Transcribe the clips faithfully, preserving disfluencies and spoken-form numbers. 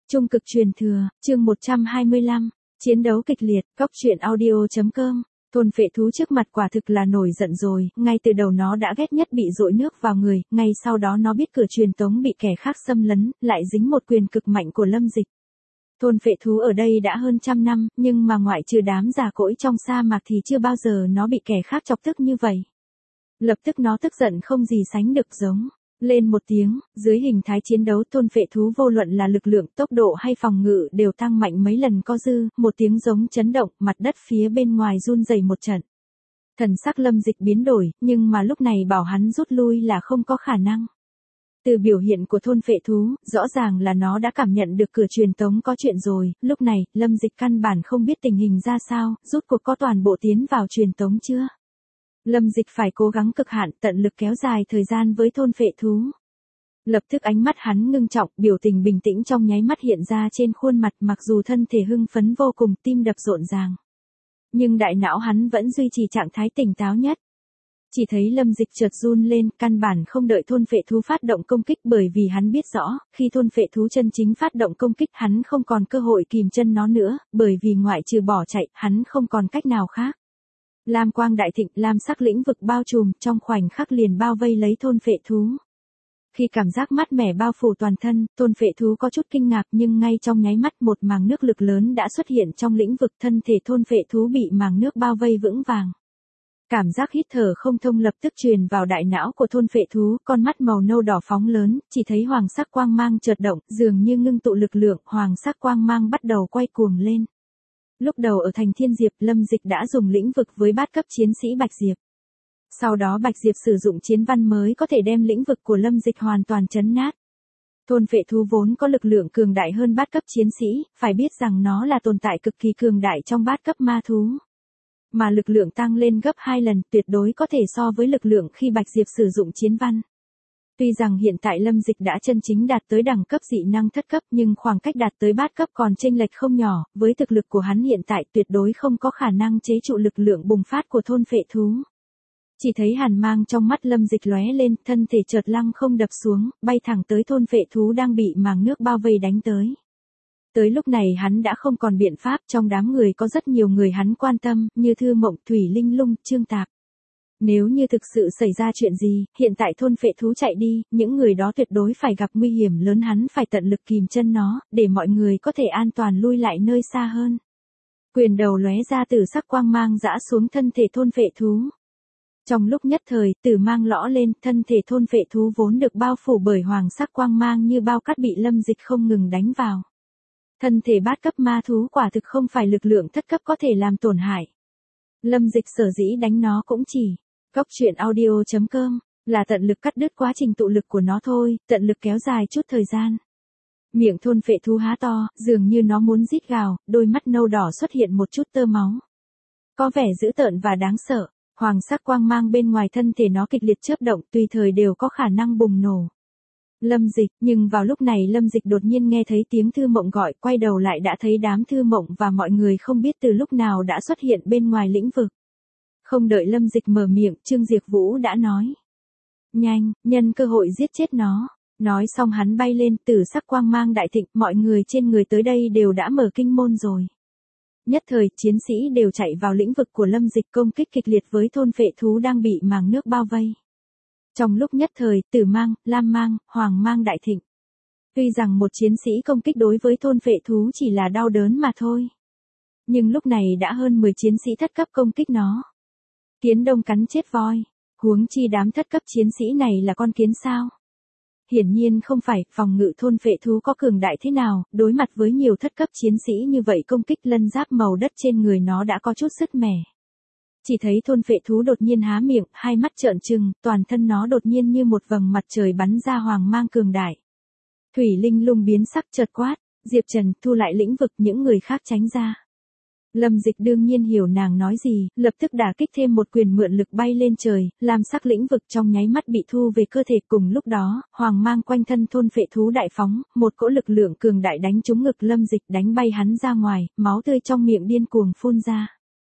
Trung cực truyền thừa, chương một trăm hai mươi lăm, chiến đấu kịch liệt, góc truyện audio chấm com. Thôn phệ thú trước mặt quả thực là nổi giận rồi, ngay từ đầu nó đã ghét nhất bị dội nước vào người, ngay sau đó nó biết cửa truyền tống bị kẻ khác xâm lấn, lại dính một quyền cực mạnh của Lâm Dịch. Thôn phệ thú ở đây đã hơn trăm năm, nhưng mà ngoại trừ đám già cỗi trong sa mạc thì chưa bao giờ nó bị kẻ khác chọc tức như vậy. Lập tức nó tức giận không gì sánh được, giống lên một tiếng, dưới hình thái chiến đấu thôn phệ thú vô luận là lực lượng, tốc độ hay phòng ngự đều tăng mạnh mấy lần có dư, một tiếng giống chấn động, mặt đất phía bên ngoài run rẩy một trận. Thần sắc Lâm Dịch biến đổi, nhưng mà lúc này bảo hắn rút lui là không có khả năng. Từ biểu hiện của thôn phệ thú, rõ ràng là nó đã cảm nhận được cửa truyền tống có chuyện rồi, lúc này, Lâm Dịch căn bản không biết tình hình ra sao, rút cuộc có toàn bộ tiến vào truyền tống chưa? Lâm Dịch phải cố gắng cực hạn tận lực kéo dài thời gian với thôn phệ thú. Lập tức ánh mắt hắn ngưng trọng, biểu tình bình tĩnh trong nháy mắt hiện ra trên khuôn mặt, mặc dù thân thể hưng phấn vô cùng, tim đập rộn ràng. Nhưng đại não hắn vẫn duy trì trạng thái tỉnh táo nhất. Chỉ thấy Lâm Dịch chợt run lên, căn bản không đợi thôn phệ thú phát động công kích, bởi vì hắn biết rõ, khi thôn phệ thú chân chính phát động công kích hắn không còn cơ hội kìm chân nó nữa, bởi vì ngoại trừ bỏ chạy, hắn không còn cách nào khác. Lam quang đại thịnh, lam sắc lĩnh vực bao trùm, trong khoảnh khắc liền bao vây lấy thôn phệ thú. Khi cảm giác mát mẻ bao phủ toàn thân, thôn phệ thú có chút kinh ngạc, nhưng ngay trong nháy mắt một màng nước lực lớn đã xuất hiện trong lĩnh vực, thân thể thôn phệ thú bị màng nước bao vây vững vàng. Cảm giác hít thở không thông lập tức truyền vào đại não của thôn phệ thú, con mắt màu nâu đỏ phóng lớn, chỉ thấy hoàng sắc quang mang chợt động, dường như ngưng tụ lực lượng, hoàng sắc quang mang bắt đầu quay cuồng lên. Lúc đầu ở thành Thiên Diệp, Lâm Dịch đã dùng lĩnh vực với bát cấp chiến sĩ Bạch Diệp. Sau đó Bạch Diệp sử dụng chiến văn mới có thể đem lĩnh vực của Lâm Dịch hoàn toàn chấn nát. Thôn phệ thú vốn có lực lượng cường đại hơn bát cấp chiến sĩ, phải biết rằng nó là tồn tại cực kỳ cường đại trong bát cấp ma thú. Mà lực lượng tăng lên gấp hai lần, tuyệt đối có thể so với lực lượng khi Bạch Diệp sử dụng chiến văn. Tuy rằng hiện tại Lâm Dịch đã chân chính đạt tới đẳng cấp dị năng thất cấp, nhưng khoảng cách đạt tới bát cấp còn chênh lệch không nhỏ, với thực lực của hắn hiện tại tuyệt đối không có khả năng chế trụ lực lượng bùng phát của thôn phệ thú. Chỉ thấy hàn mang trong mắt Lâm Dịch lóe lên, thân thể chợt lăng không đập xuống, bay thẳng tới thôn phệ thú đang bị màng nước bao vây đánh tới. Tới lúc này hắn đã không còn biện pháp, trong đám người có rất nhiều người hắn quan tâm, như Thư Mộng, Thủy Linh Lung, Trương Tạp. Nếu như thực sự xảy ra chuyện gì, hiện tại thôn phệ thú chạy đi, những người đó tuyệt đối phải gặp nguy hiểm lớn, hắn phải tận lực kìm chân nó, để mọi người có thể an toàn lui lại nơi xa hơn. Quyền đầu lóe ra tử sắc quang mang dã xuống thân thể thôn phệ thú. Trong lúc nhất thời, tử mang lõ lên, thân thể thôn phệ thú vốn được bao phủ bởi hoàng sắc quang mang như bao cát bị Lâm Dịch không ngừng đánh vào. Thân thể bát cấp ma thú quả thực không phải lực lượng thất cấp có thể làm tổn hại. Lâm Dịch sở dĩ đánh nó cũng chỉ góc truyện audio chấm com là tận lực cắt đứt quá trình tụ lực của nó thôi, tận lực kéo dài chút thời gian. Miệng thôn phệ thú há to, dường như nó muốn rít gào, đôi mắt nâu đỏ xuất hiện một chút tơ máu. Có vẻ dữ tợn và đáng sợ, hoàng sắc quang mang bên ngoài thân thể nó kịch liệt chớp động, tùy thời đều có khả năng bùng nổ. Lâm Dịch, nhưng vào lúc này Lâm Dịch đột nhiên nghe thấy tiếng Thư Mộng gọi, quay đầu lại đã thấy đám Thư Mộng và mọi người không biết từ lúc nào đã xuất hiện bên ngoài lĩnh vực. Không đợi Lâm Dịch mở miệng, Trương Diệp Vũ đã nói. Nhanh, nhân cơ hội giết chết nó. Nói xong hắn bay lên, tử sắc quang mang đại thịnh, mọi người trên người tới đây đều đã mở kinh môn rồi. Nhất thời, chiến sĩ đều chạy vào lĩnh vực của Lâm Dịch công kích kịch liệt với thôn phệ thú đang bị màng nước bao vây. Trong lúc nhất thời, tử mang, lam mang, hoàng mang đại thịnh. Tuy rằng một chiến sĩ công kích đối với thôn phệ thú chỉ là đau đớn mà thôi. Nhưng lúc này đã hơn mười chiến sĩ thất cấp công kích nó. Kiến đông cắn chết voi, huống chi đám thất cấp chiến sĩ này là con kiến sao? Hiển nhiên không phải, phòng ngự thôn phệ thú có cường đại thế nào, đối mặt với nhiều thất cấp chiến sĩ như vậy công kích lân giáp màu đất trên người nó đã có chút sứt mẻ. Chỉ thấy thôn phệ thú đột nhiên há miệng, hai mắt trợn trừng, toàn thân nó đột nhiên như một vầng mặt trời bắn ra hoàng mang cường đại. Thủy Linh Lung biến sắc chợt quát, Diệp Trần thu lại lĩnh vực, những người khác tránh ra. Lâm Dịch đương nhiên hiểu nàng nói gì, lập tức đả kích thêm một quyền mượn lực bay lên trời, làm sắc lĩnh vực trong nháy mắt bị thu về cơ thể. Cùng lúc đó, hoàng mang quanh thân thôn phệ thú đại phóng, một cỗ lực lượng cường đại đánh trúng ngực Lâm Dịch, đánh bay hắn ra ngoài, máu tươi trong miệng điên cuồng phun ra.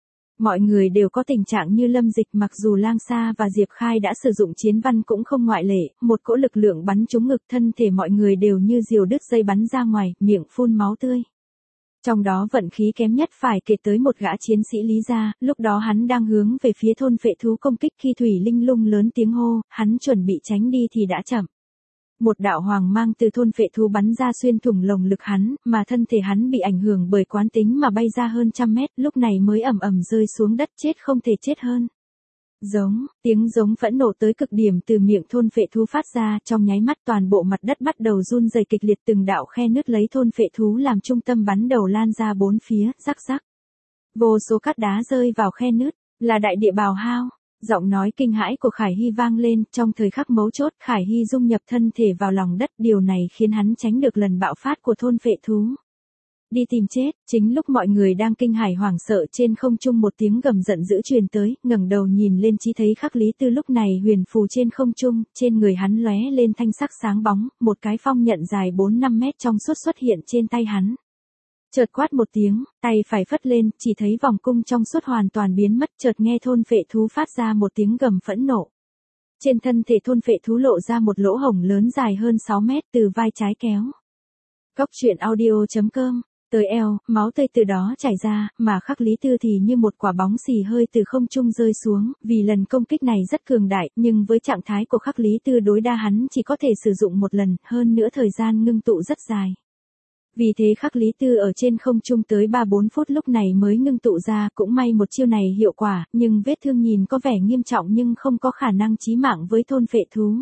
Mọi người đều có tình trạng như Lâm Dịch, mặc dù Lang Sa và Diệp Khai đã sử dụng chiến văn cũng không ngoại lệ, một cỗ lực lượng bắn trúng ngực, thân thể mọi người đều như diều đứt dây bắn ra ngoài, miệng phun máu tươi. Trong đó vận khí kém nhất phải kể tới một gã chiến sĩ Lý gia, lúc đó hắn đang hướng về phía thôn phệ thú công kích, khi Thủy Linh Lung lớn tiếng hô, hắn chuẩn bị tránh đi thì đã chậm. Một đạo hoàng mang từ thôn phệ thú bắn ra xuyên thủng lồng ngực hắn, mà thân thể hắn bị ảnh hưởng bởi quán tính mà bay ra hơn trăm mét, lúc này mới ầm ầm rơi xuống đất, chết không thể chết hơn. Giống, tiếng giống phẫn nộ tới cực điểm từ miệng thôn phệ thú phát ra, trong nháy mắt toàn bộ mặt đất bắt đầu run rẩy kịch liệt, từng đạo khe nứt lấy thôn phệ thú làm trung tâm bắn đầu lan ra bốn phía, rắc rắc. Vô số cát đá rơi vào khe nứt, là đại địa bào hao. Giọng nói kinh hãi của Khải Hy vang lên, trong thời khắc mấu chốt Khải Hy dung nhập thân thể vào lòng đất, điều này khiến hắn tránh được lần bạo phát của thôn phệ thú. Đi tìm chết, chính lúc mọi người đang kinh hãi hoảng sợ, trên không trung một tiếng gầm giận dữ truyền tới, ngẩng đầu nhìn lên chỉ thấy Khắc Lý Tư lúc này huyền phù trên không trung, trên người hắn lóe lên thanh sắc sáng bóng, một cái phong nhận dài bốn năm mét trong suốt xuất hiện trên tay hắn. Chợt quát một tiếng, tay phải phất lên, chỉ thấy vòng cung trong suốt hoàn toàn biến mất, chợt nghe thôn phệ thú phát ra một tiếng gầm phẫn nộ. Trên thân thể thôn phệ thú lộ ra một lỗ hổng lớn dài hơn sáu mét từ vai trái kéo. Góc truyện audio chấm com, tới eo, máu tươi từ đó chảy ra, mà Khắc Lý Tư thì như một quả bóng xì hơi từ không trung rơi xuống, vì lần công kích này rất cường đại, nhưng với trạng thái của Khắc Lý Tư đối đa hắn chỉ có thể sử dụng một lần, hơn nữa thời gian ngưng tụ rất dài. Vì thế Khắc Lý Tư ở trên không trung tới ba bốn phút lúc này mới ngưng tụ ra, cũng may một chiêu này hiệu quả, nhưng vết thương nhìn có vẻ nghiêm trọng nhưng không có khả năng chí mạng với thôn phệ thú.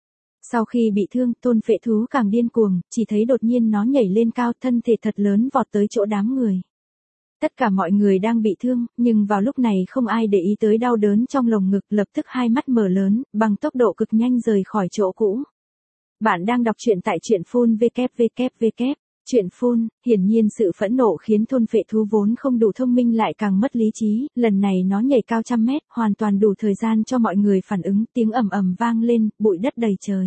Sau khi bị thương, thôn phệ thú càng điên cuồng, chỉ thấy đột nhiên nó nhảy lên cao, thân thể thật lớn vọt tới chỗ đám người. Tất cả mọi người đang bị thương, nhưng vào lúc này không ai để ý tới đau đớn trong lồng ngực, lập tức hai mắt mở lớn, bằng tốc độ cực nhanh rời khỏi chỗ cũ. Bạn đang đọc truyện tại truyện phun vê kép vê kép vê kép. Chuyện phun, hiển nhiên sự phẫn nộ khiến thôn phệ thú vốn không đủ thông minh lại càng mất lý trí, lần này nó nhảy cao trăm mét, hoàn toàn đủ thời gian cho mọi người phản ứng, tiếng ầm ầm vang lên, bụi đất đầy trời.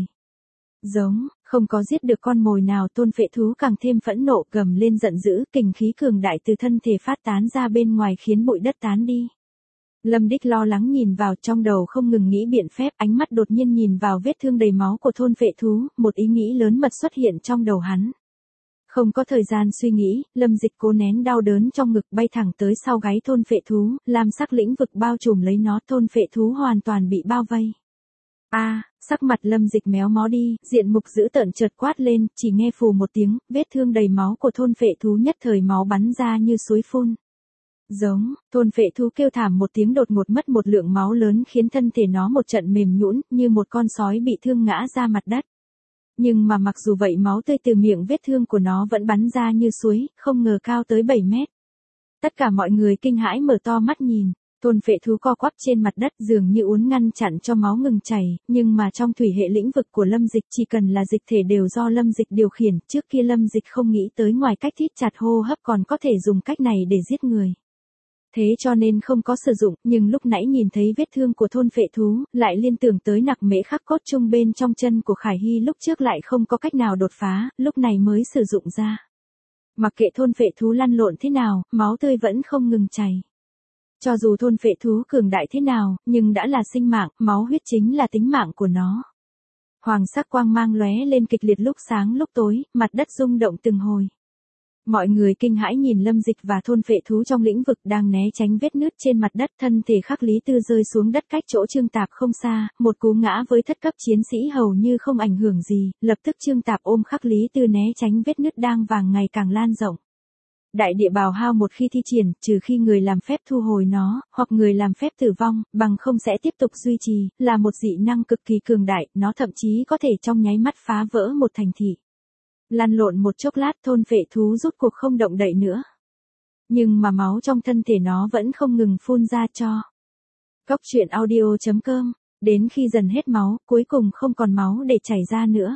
Giống, không có giết được con mồi nào, thôn phệ thú càng thêm phẫn nộ, gầm lên giận dữ, kình khí cường đại từ thân thể phát tán ra bên ngoài khiến bụi đất tán đi. Lâm Đích lo lắng nhìn vào, trong đầu không ngừng nghĩ biện phép, ánh mắt đột nhiên nhìn vào vết thương đầy máu của thôn phệ thú, một ý nghĩ lớn mật xuất hiện trong đầu hắn. Không có thời gian suy nghĩ, Lâm Dịch cố nén đau đớn trong ngực, bay thẳng tới sau gáy thôn phệ thú, lam sắc lĩnh vực bao trùm lấy nó, thôn phệ thú hoàn toàn bị bao vây. A, à, sắc mặt Lâm Dịch méo mó đi, diện mục dữ tợn chợt quát lên, chỉ nghe phù một tiếng, vết thương đầy máu của thôn phệ thú nhất thời máu bắn ra như suối phun. Giống, thôn phệ thú kêu thảm một tiếng, đột ngột mất một lượng máu lớn khiến thân thể nó một trận mềm nhũn, như một con sói bị thương ngã ra mặt đất. Nhưng mà mặc dù vậy máu tươi từ miệng vết thương của nó vẫn bắn ra như suối, không ngờ cao tới bảy mét. Tất cả mọi người kinh hãi mở to mắt nhìn, thôn phệ thú co quắp trên mặt đất dường như uốn ngăn chặn cho máu ngừng chảy, nhưng mà trong thủy hệ lĩnh vực của Lâm Dịch chỉ cần là dịch thể đều do Lâm Dịch điều khiển, trước kia Lâm Dịch không nghĩ tới ngoài cách thít chặt hô hấp còn có thể dùng cách này để giết người. Thế cho nên không có sử dụng, nhưng lúc nãy nhìn thấy vết thương của thôn phệ thú, lại liên tưởng tới nặc mễ khắc cốt chung bên trong chân của Khải Hy lúc trước lại không có cách nào đột phá, lúc này mới sử dụng ra. Mặc kệ thôn phệ thú lăn lộn thế nào, máu tươi vẫn không ngừng chảy. Cho dù thôn phệ thú cường đại thế nào, nhưng đã là sinh mạng, máu huyết chính là tính mạng của nó. Hoàng sắc quang mang lóe lên kịch liệt lúc sáng lúc tối, mặt đất rung động từng hồi. Mọi người kinh hãi nhìn Lâm Dịch và thôn phệ thú trong lĩnh vực đang né tránh vết nứt trên mặt đất, thân thể Khắc Lý Tư rơi xuống đất cách chỗ Trương Tạp không xa, một cú ngã với thất cấp chiến sĩ hầu như không ảnh hưởng gì, lập tức Trương Tạp ôm Khắc Lý Tư né tránh vết nứt đang vàng ngày càng lan rộng. Đại địa bào hao một khi thi triển, trừ khi người làm phép thu hồi nó, hoặc người làm phép tử vong, bằng không sẽ tiếp tục duy trì, là một dị năng cực kỳ cường đại, nó thậm chí có thể trong nháy mắt phá vỡ một thành thị. Lăn lộn một chốc lát, thôn phệ thú rút cuộc không động đậy nữa. Nhưng mà máu trong thân thể nó vẫn không ngừng phun ra cho. Góc truyện audio chấm com, đến khi dần hết máu, cuối cùng không còn máu để chảy ra nữa.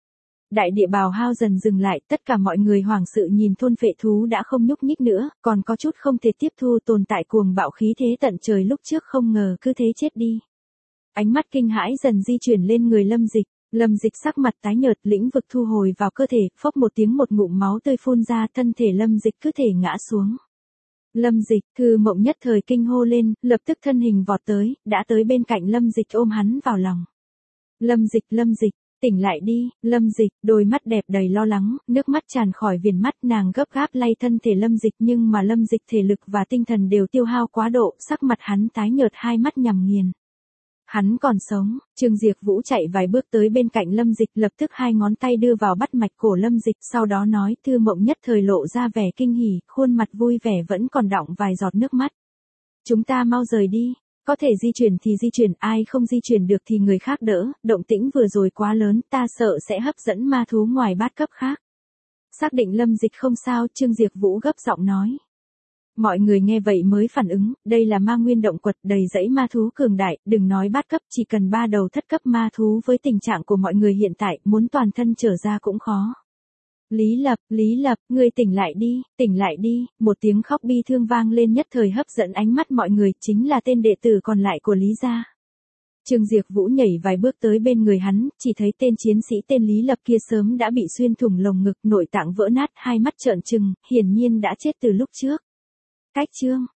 Đại địa bào hao dần dừng lại, tất cả mọi người hoảng sợ nhìn thôn phệ thú đã không nhúc nhích nữa, còn có chút không thể tiếp thu tồn tại cuồng bạo khí thế tận trời lúc trước không ngờ cứ thế chết đi. Ánh mắt kinh hãi dần di chuyển lên người Lâm Dịch. Lâm Dịch sắc mặt tái nhợt, lĩnh vực thu hồi vào cơ thể, phốc một tiếng một ngụm máu tươi phun ra, thân thể Lâm Dịch cứ thể ngã xuống. Lâm Dịch, Thư Mộng nhất thời kinh hô lên, lập tức thân hình vọt tới, đã tới bên cạnh Lâm Dịch ôm hắn vào lòng. Lâm Dịch, Lâm Dịch, tỉnh lại đi, Lâm Dịch, đôi mắt đẹp đầy lo lắng, nước mắt tràn khỏi viền mắt, nàng gấp gáp lay thân thể Lâm Dịch, nhưng mà Lâm Dịch thể lực và tinh thần đều tiêu hao quá độ, sắc mặt hắn tái nhợt, hai mắt nhằm nghiền. Hắn còn sống. Trương Diệp Vũ chạy vài bước tới bên cạnh Lâm Dịch, lập tức hai ngón tay đưa vào bắt mạch cổ Lâm Dịch, sau đó nói. Thư Mộng nhất thời lộ ra vẻ kinh hỉ, khuôn mặt vui vẻ vẫn còn đọng vài giọt nước mắt. Chúng ta mau rời đi, có thể di chuyển thì di chuyển, ai không di chuyển được thì người khác đỡ, động tĩnh vừa rồi quá lớn, ta sợ sẽ hấp dẫn ma thú ngoài bát cấp khác. Xác định Lâm Dịch không sao, Trương Diệp Vũ gấp giọng nói. Mọi người nghe vậy mới phản ứng, đây là ma nguyên động quật đầy dãy ma thú cường đại, đừng nói bát cấp, chỉ cần ba đầu thất cấp ma thú với tình trạng của mọi người hiện tại, muốn toàn thân trở ra cũng khó. Lý Lập, Lý Lập, ngươi tỉnh lại đi, tỉnh lại đi, một tiếng khóc bi thương vang lên nhất thời hấp dẫn ánh mắt mọi người, chính là tên đệ tử còn lại của Lý gia. Trương Diệp Vũ nhảy vài bước tới bên người hắn, chỉ thấy tên chiến sĩ tên Lý Lập kia sớm đã bị xuyên thủng lồng ngực, nội tạng vỡ nát, hai mắt trợn trừng, hiển nhiên đã chết từ lúc trước. Cách chương